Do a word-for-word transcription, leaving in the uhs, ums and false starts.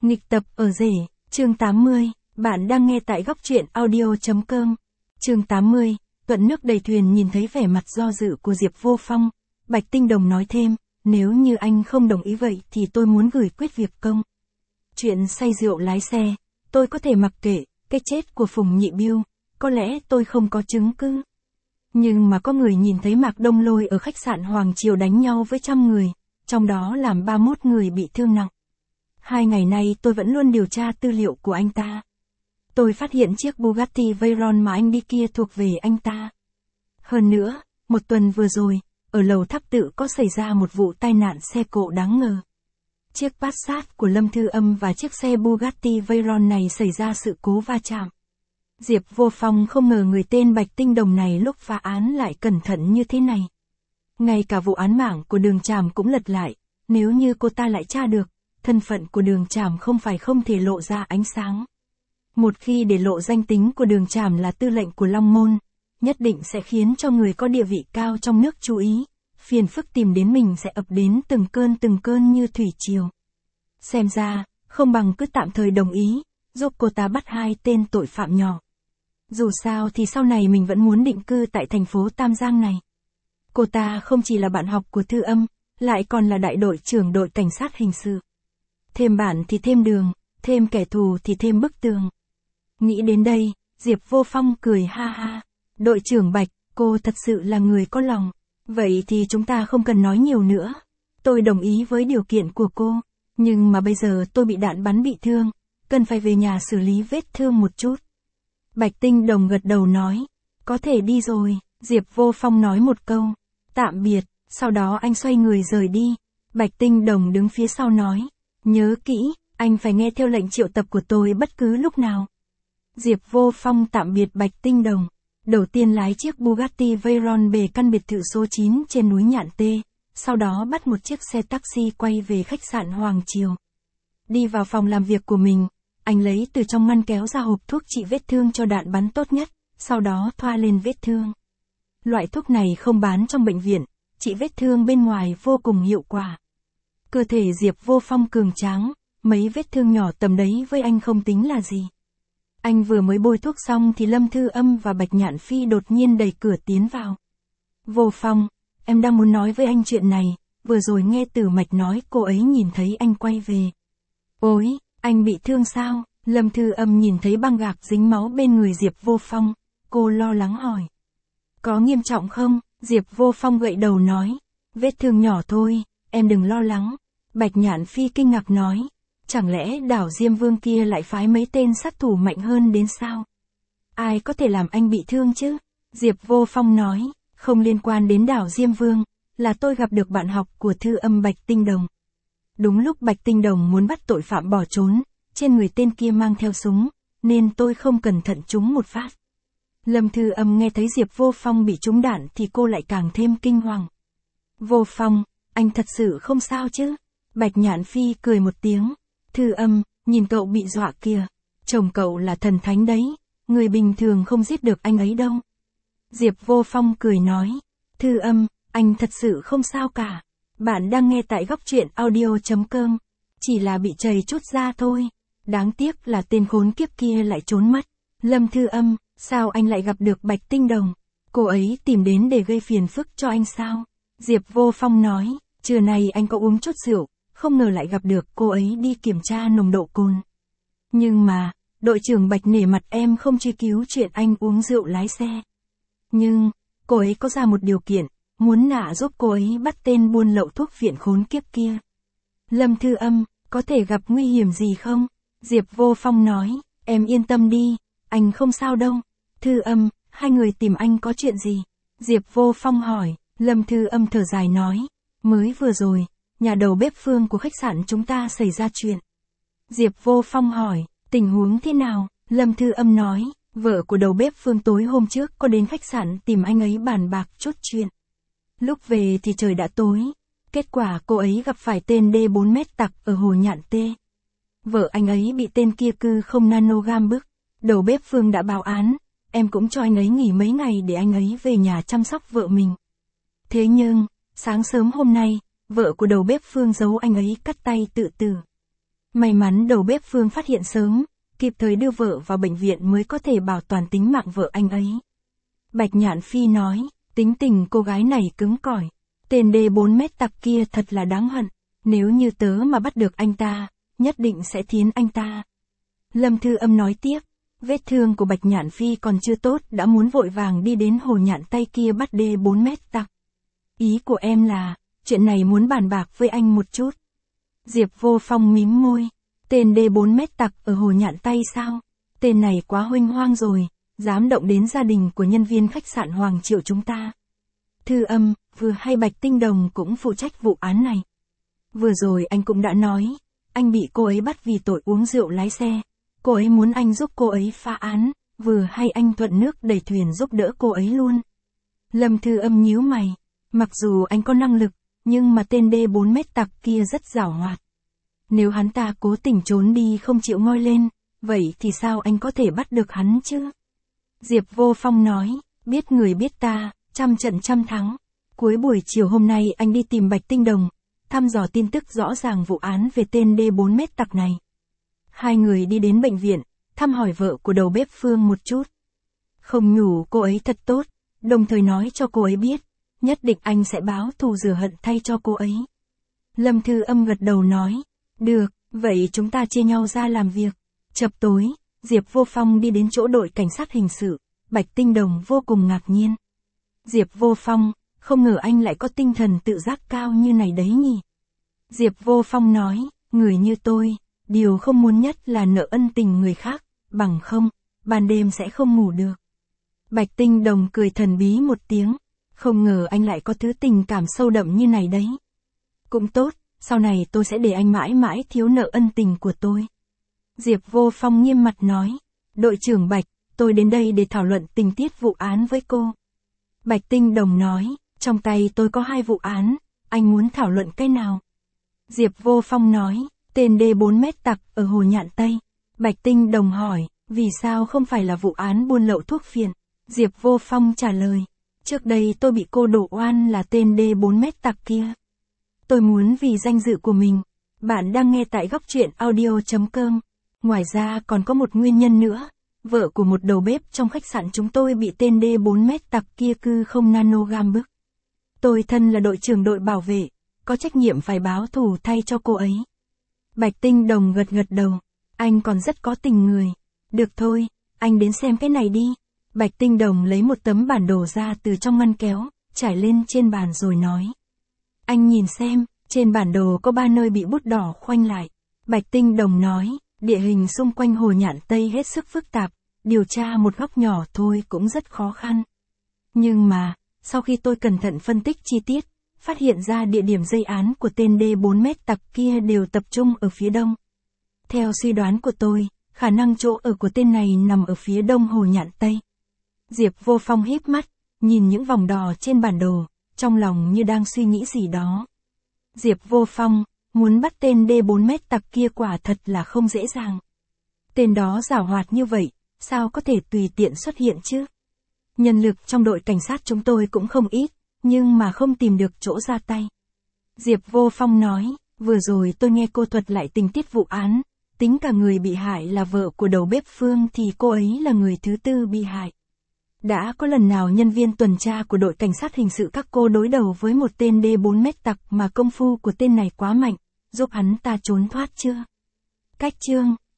Nghịch tập ở rể, chương tám mươi, bạn đang nghe tại góc truyện audio.com. Chương tám mươi, Tuận nước đầy thuyền nhìn thấy vẻ mặt do dự của Diệp Vô Phong. Bạch Tinh Đồng nói thêm, nếu như anh không đồng ý vậy thì tôi muốn gửi quyết việc công. Chuyện say rượu lái xe, tôi có thể mặc kệ, cái chết của Phùng Nhị Biêu, có lẽ tôi không có chứng cứ. Nhưng mà có người nhìn thấy Mạc Đông Lôi ở khách sạn Hoàng Triều đánh nhau với trăm người, trong đó làm ba mươi mốt người bị thương nặng. Hai ngày nay tôi vẫn luôn điều tra tư liệu của anh ta. Tôi phát hiện chiếc Bugatti Veyron mà anh đi kia thuộc về anh ta. Hơn nữa, một tuần vừa rồi, ở lầu Tháp Tự có xảy ra một vụ tai nạn xe cộ đáng ngờ. Chiếc Passat của Lâm Thư Âm và chiếc xe Bugatti Veyron này xảy ra sự cố va chạm. Diệp Vô Phong không ngờ người tên Bạch Tinh Đồng này lúc phá án lại cẩn thận như thế này. Ngay cả vụ án mạng của Đường Tràm cũng lật lại, nếu như cô ta lại tra được, thân phận của Đường Tràm không phải không thể lộ ra ánh sáng. Một khi để lộ danh tính của Đường Tràm là tư lệnh của Long Môn, nhất định sẽ khiến cho người có địa vị cao trong nước chú ý, phiền phức tìm đến mình sẽ ập đến từng cơn từng cơn như thủy triều. Xem ra, không bằng cứ tạm thời đồng ý, giúp cô ta bắt hai tên tội phạm nhỏ. Dù sao thì sau này mình vẫn muốn định cư tại thành phố Tam Giang này. Cô ta không chỉ là bạn học của Thư Âm, lại còn là đại đội trưởng đội cảnh sát hình sự. Thêm bạn thì thêm đường, thêm kẻ thù thì thêm bức tường. Nghĩ đến đây, Diệp Vô Phong cười ha ha. Đội trưởng Bạch, cô thật sự là người có lòng. Vậy thì chúng ta không cần nói nhiều nữa. Tôi đồng ý với điều kiện của cô. Nhưng mà bây giờ tôi bị đạn bắn bị thương. Cần phải về nhà xử lý vết thương một chút. Bạch Tinh Đồng gật đầu nói. Có thể đi rồi. Diệp Vô Phong nói một câu. Tạm biệt. Sau đó anh xoay người rời đi. Bạch Tinh Đồng đứng phía sau nói. Nhớ kỹ, anh phải nghe theo lệnh triệu tập của tôi bất cứ lúc nào. Diệp Vô Phong tạm biệt Bạch Tinh Đồng. Đầu tiên lái chiếc Bugatti Veyron về căn biệt thự số chín trên núi Nhạn Tê. Sau đó bắt một chiếc xe taxi quay về khách sạn Hoàng Triều. Đi vào phòng làm việc của mình, anh lấy từ trong ngăn kéo ra hộp thuốc trị vết thương cho đạn bắn tốt nhất, sau đó thoa lên vết thương. Loại thuốc này không bán trong bệnh viện, trị vết thương bên ngoài vô cùng hiệu quả. Cơ thể Diệp Vô Phong cường tráng, mấy vết thương nhỏ tầm đấy với anh không tính là gì. Anh vừa mới bôi thuốc xong thì Lâm Thư Âm và Bạch Nhạn Phi đột nhiên đẩy cửa tiến vào. Vô Phong, em đang muốn nói với anh chuyện này, vừa rồi nghe Tử Mạch nói cô ấy nhìn thấy anh quay về. Ôi, anh bị thương sao? Lâm Thư Âm nhìn thấy băng gạc dính máu bên người Diệp Vô Phong, cô lo lắng hỏi. Có nghiêm trọng không? Diệp Vô Phong gậy đầu nói. Vết thương nhỏ thôi, em đừng lo lắng. Bạch Nhạn Phi kinh ngạc nói. Chẳng lẽ đảo Diêm Vương kia lại phái mấy tên sát thủ mạnh hơn đến sao? Ai có thể làm anh bị thương chứ? Diệp Vô Phong nói, không liên quan đến đảo Diêm Vương, là tôi gặp được bạn học của Thư Âm Bạch Tinh Đồng. Đúng lúc Bạch Tinh Đồng muốn bắt tội phạm bỏ trốn, trên người tên kia mang theo súng, nên tôi không cẩn thận trúng một phát. Lâm Thư Âm nghe thấy Diệp Vô Phong bị trúng đạn thì cô lại càng thêm kinh hoàng. Vô Phong, anh thật sự không sao chứ? Bạch Nhạn Phi cười một tiếng. Thư Âm, nhìn cậu bị dọa kìa. Chồng cậu là thần thánh đấy, người bình thường không giết được anh ấy đâu. Diệp Vô Phong cười nói. Thư Âm, anh thật sự không sao cả. Bạn đang nghe tại góc truyện audio.com. Chỉ là bị chầy chút da thôi. Đáng tiếc là tên khốn kiếp kia lại trốn mất. Lâm Thư Âm, sao anh lại gặp được Bạch Tinh Đồng? Cô ấy tìm đến để gây phiền phức cho anh sao? Diệp Vô Phong nói. Trưa nay anh có uống chút rượu, không ngờ lại gặp được cô ấy đi kiểm tra nồng độ cồn. Nhưng mà, đội trưởng Bạch nể mặt em không truy cứu chuyện anh uống rượu lái xe. Nhưng, cô ấy có ra một điều kiện, muốn nạ giúp cô ấy bắt tên buôn lậu thuốc viện khốn kiếp kia. Lâm Thư Âm, có thể gặp nguy hiểm gì không? Diệp Vô Phong nói, em yên tâm đi, anh không sao đâu. Thư Âm, hai người tìm anh có chuyện gì? Diệp Vô Phong hỏi. Lâm Thư Âm thở dài nói, mới vừa rồi, nhà đầu bếp Phương của khách sạn chúng ta xảy ra chuyện. Diệp Vô Phong hỏi, tình huống thế nào? Lâm Thư Âm nói, vợ của đầu bếp Phương tối hôm trước có đến khách sạn tìm anh ấy bàn bạc chút chuyện. Lúc về thì trời đã tối. Kết quả cô ấy gặp phải tên D bốn mét tặc ở hồ Nhạn Tê. Vợ anh ấy bị tên kia cư không nanogam bức. Đầu bếp Phương đã báo án, em cũng cho anh ấy nghỉ mấy ngày để anh ấy về nhà chăm sóc vợ mình. Thế nhưng, sáng sớm hôm nay, vợ của đầu bếp Phương giấu anh ấy cắt tay tự tử. May mắn đầu bếp Phương phát hiện sớm, kịp thời đưa vợ vào bệnh viện mới có thể bảo toàn tính mạng vợ anh ấy. Bạch Nhạn Phi nói, tính tình cô gái này cứng cỏi. Tên đê bốn mét tặc kia thật là đáng hận. Nếu như tớ mà bắt được anh ta, nhất định sẽ thiến anh ta. Lâm Thư Âm nói tiếp, vết thương của Bạch Nhạn Phi còn chưa tốt đã muốn vội vàng đi đến hồ nhạn Tây kia bắt đê bốn mét tặc. Ý của em là, chuyện này muốn bàn bạc với anh một chút. Diệp Vô Phong mím môi, tên đê bốn mét tặc ở hồ nhạn Tây sao? Tên này quá huênh hoang rồi, dám động đến gia đình của nhân viên khách sạn Hoàng Triệu chúng ta. Thư Âm, vừa hay Bạch Tinh Đồng cũng phụ trách vụ án này. Vừa rồi anh cũng đã nói, anh bị cô ấy bắt vì tội uống rượu lái xe. Cô ấy muốn anh giúp cô ấy phá án, vừa hay anh thuận nước đẩy thuyền giúp đỡ cô ấy luôn. Lâm Thư Âm nhíu mày, mặc dù anh có năng lực, nhưng mà tên đê bốn mét tặc kia rất giảo hoạt. Nếu hắn ta cố tình trốn đi không chịu ngoi lên, vậy thì sao anh có thể bắt được hắn chứ? Diệp Vô Phong nói, biết người biết ta, trăm trận trăm thắng. Cuối buổi chiều hôm nay anh đi tìm Bạch Tinh Đồng, thăm dò tin tức rõ ràng vụ án về tên đê bốn mét tặc này. Hai người đi đến bệnh viện, thăm hỏi vợ của đầu bếp Phương một chút. Không nhủ cô ấy thật tốt, đồng thời nói cho cô ấy biết, nhất định anh sẽ báo thù rửa hận thay cho cô ấy. Lâm Thư Âm gật đầu nói, được, vậy chúng ta chia nhau ra làm việc. Chập tối, Diệp Vô Phong đi đến chỗ đội cảnh sát hình sự, Bạch Tinh Đồng vô cùng ngạc nhiên. Diệp Vô Phong, không ngờ anh lại có tinh thần tự giác cao như này đấy nhỉ. Diệp Vô Phong nói, người như tôi, điều không muốn nhất là nợ ân tình người khác, bằng không, ban đêm sẽ không ngủ được. Bạch Tinh Đồng cười thần bí một tiếng, không ngờ anh lại có thứ tình cảm sâu đậm như này đấy. Cũng tốt, sau này tôi sẽ để anh mãi mãi thiếu nợ ân tình của tôi. Diệp Vô Phong nghiêm mặt nói, đội trưởng Bạch, tôi đến đây để thảo luận tình tiết vụ án với cô. Bạch Tinh Đồng nói, trong tay tôi có hai vụ án, anh muốn thảo luận cái nào? Diệp Vô Phong nói, tên đê bốn mét tặc ở hồ nhạn Tây. Bạch Tinh Đồng hỏi, vì sao không phải là vụ án buôn lậu thuốc phiện? Diệp Vô Phong trả lời, trước đây tôi bị cô đổ oan là tên đê bốn mét tặc kia. Tôi muốn vì danh dự của mình. Bạn đang nghe tại góc truyện audio chấm com. Ngoài ra còn có một nguyên nhân nữa. Vợ của một đầu bếp trong khách sạn chúng tôi bị tên đê bốn mét tặc kia cư không nanogram bức. Tôi thân là đội trưởng đội bảo vệ, có trách nhiệm phải báo thù thay cho cô ấy. Bạch Tinh Đồng gật gật đầu. Anh còn rất có tình người. Được thôi, anh đến xem cái này đi. Bạch Tinh Đồng lấy một tấm bản đồ ra từ trong ngăn kéo, trải lên trên bàn rồi nói. Anh nhìn xem, trên bản đồ có ba nơi bị bút đỏ khoanh lại. Bạch Tinh Đồng nói, địa hình xung quanh hồ nhạn Tây hết sức phức tạp, điều tra một góc nhỏ thôi cũng rất khó khăn. Nhưng mà, sau khi tôi cẩn thận phân tích chi tiết, phát hiện ra địa điểm gây án của tên đê bốn mét tặc kia đều tập trung ở phía đông. Theo suy đoán của tôi, khả năng chỗ ở của tên này nằm ở phía đông hồ nhạn Tây. Diệp Vô Phong híp mắt, nhìn những vòng đỏ trên bản đồ, trong lòng như đang suy nghĩ gì đó. Diệp Vô Phong, muốn bắt tên đê bốn mét tặc kia quả thật là không dễ dàng. Tên đó giảo hoạt như vậy, sao có thể tùy tiện xuất hiện chứ? Nhân lực trong đội cảnh sát chúng tôi cũng không ít, nhưng mà không tìm được chỗ ra tay. Diệp Vô Phong nói, vừa rồi tôi nghe cô thuật lại tình tiết vụ án, tính cả người bị hại là vợ của đầu bếp Phương thì cô ấy là người thứ tư bị hại. Đã có lần nào nhân viên tuần tra của đội cảnh sát hình sự các cô đối đầu với một tên đê bốn mét tặc mà công phu của tên này quá mạnh, giúp hắn ta trốn thoát chưa? Cách chương